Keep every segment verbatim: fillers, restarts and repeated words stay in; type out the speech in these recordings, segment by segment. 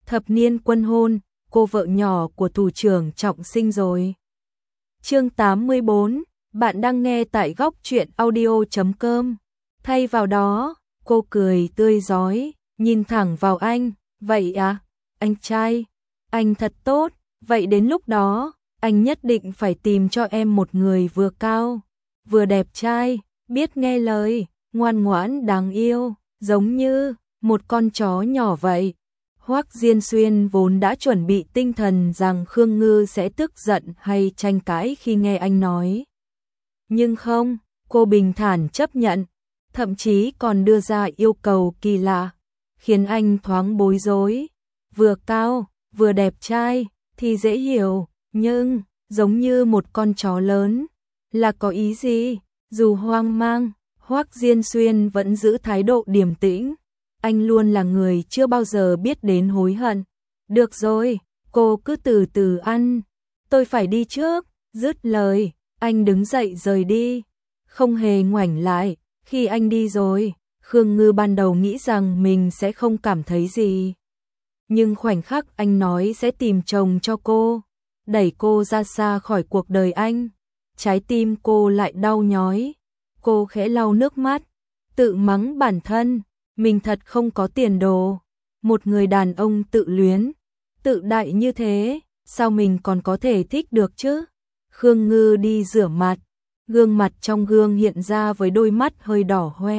Thập niên quân hôn, cô vợ nhỏ của thủ trưởng Trọng Sinh rồi. Chương tám mươi bốn, bạn đang nghe tại góc truyện audio chấm com. Thay vào đó, cô cười tươi rói, nhìn thẳng vào anh, vậy à, anh trai, anh thật tốt, vậy đến lúc đó, anh nhất định phải tìm cho em một người vừa cao, vừa đẹp trai, biết nghe lời, ngoan ngoãn đáng yêu, giống như một con chó nhỏ vậy. Hoắc Diên Xuyên vốn đã chuẩn bị tinh thần rằng Khương Ngư sẽ tức giận hay tranh cãi khi nghe anh nói. Nhưng không, cô bình thản chấp nhận, thậm chí còn đưa ra yêu cầu kỳ lạ, khiến anh thoáng bối rối. Vừa cao, vừa đẹp trai, thì dễ hiểu, nhưng giống như một con chó lớn, là có ý gì? Dù hoang mang, Hoắc Diên Xuyên vẫn giữ thái độ điềm tĩnh. Anh luôn là người chưa bao giờ biết đến hối hận. Được rồi, cô cứ từ từ ăn. Tôi phải đi trước. Dứt lời, anh đứng dậy rời đi. Không hề ngoảnh lại. Khi anh đi rồi, Khương Ngư ban đầu nghĩ rằng mình sẽ không cảm thấy gì. Nhưng khoảnh khắc anh nói sẽ tìm chồng cho cô, đẩy cô ra xa khỏi cuộc đời anh, trái tim cô lại đau nhói. Cô khẽ lau nước mắt, tự mắng bản thân. Mình thật không có tiền đồ. Một người đàn ông tự luyến, tự đại như thế, sao mình còn có thể thích được chứ? Khương Ngư đi rửa mặt, gương mặt trong gương hiện ra với đôi mắt hơi đỏ hoe.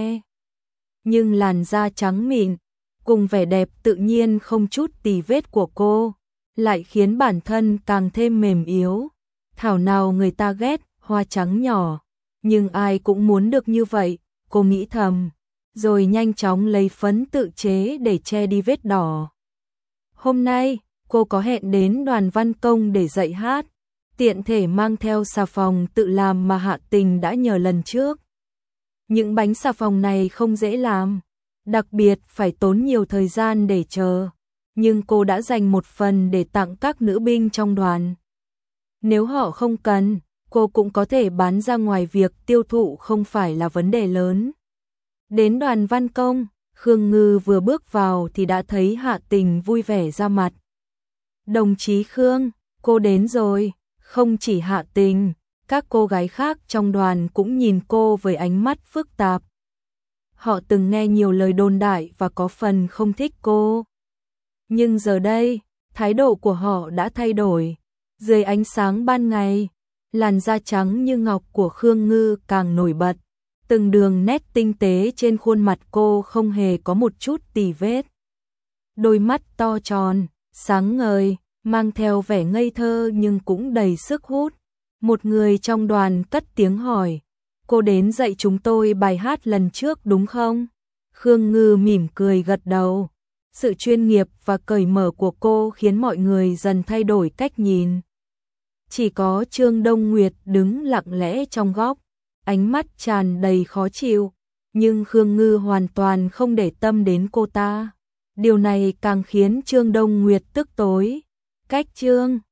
Nhưng làn da trắng mịn, cùng vẻ đẹp tự nhiên không chút tì vết của cô, lại khiến bản thân càng thêm mềm yếu. Thảo nào người ta ghét hoa trắng nhỏ, nhưng ai cũng muốn được như vậy, cô nghĩ thầm. Rồi nhanh chóng lấy phấn tự chế để che đi vết đỏ. Hôm nay, cô có hẹn đến Đoàn Văn Công để dạy hát, tiện thể mang theo xà phòng tự làm mà Hạ Tình đã nhờ lần trước. Những bánh xà phòng này không dễ làm, đặc biệt phải tốn nhiều thời gian để chờ, nhưng cô đã dành một phần để tặng các nữ binh trong đoàn. Nếu họ không cần, cô cũng có thể bán ra ngoài, việc tiêu thụ không phải là vấn đề lớn. Đến Đoàn Văn Công, Khương Ngư vừa bước vào thì đã thấy Hạ Tình vui vẻ ra mặt. Đồng chí Khương, cô đến rồi. Không chỉ Hạ Tình, các cô gái khác trong đoàn cũng nhìn cô với ánh mắt phức tạp. Họ từng nghe nhiều lời đồn đại và có phần không thích cô. Nhưng giờ đây, thái độ của họ đã thay đổi. Dưới ánh sáng ban ngày, làn da trắng như ngọc của Khương Ngư càng nổi bật. Từng đường nét tinh tế trên khuôn mặt cô không hề có một chút tì vết. Đôi mắt to tròn, sáng ngời, mang theo vẻ ngây thơ nhưng cũng đầy sức hút. Một người trong đoàn cất tiếng hỏi, cô đến dạy chúng tôi bài hát lần trước đúng không? Khương Ngư mỉm cười gật đầu. Sự chuyên nghiệp và cởi mở của cô khiến mọi người dần thay đổi cách nhìn. Chỉ có Trương Đông Nguyệt đứng lặng lẽ trong góc, ánh mắt tràn đầy khó chịu, nhưng Khương Ngư hoàn toàn không để tâm đến cô ta. Điều này càng khiến Trương Đông Nguyệt tức tối. Cách Trương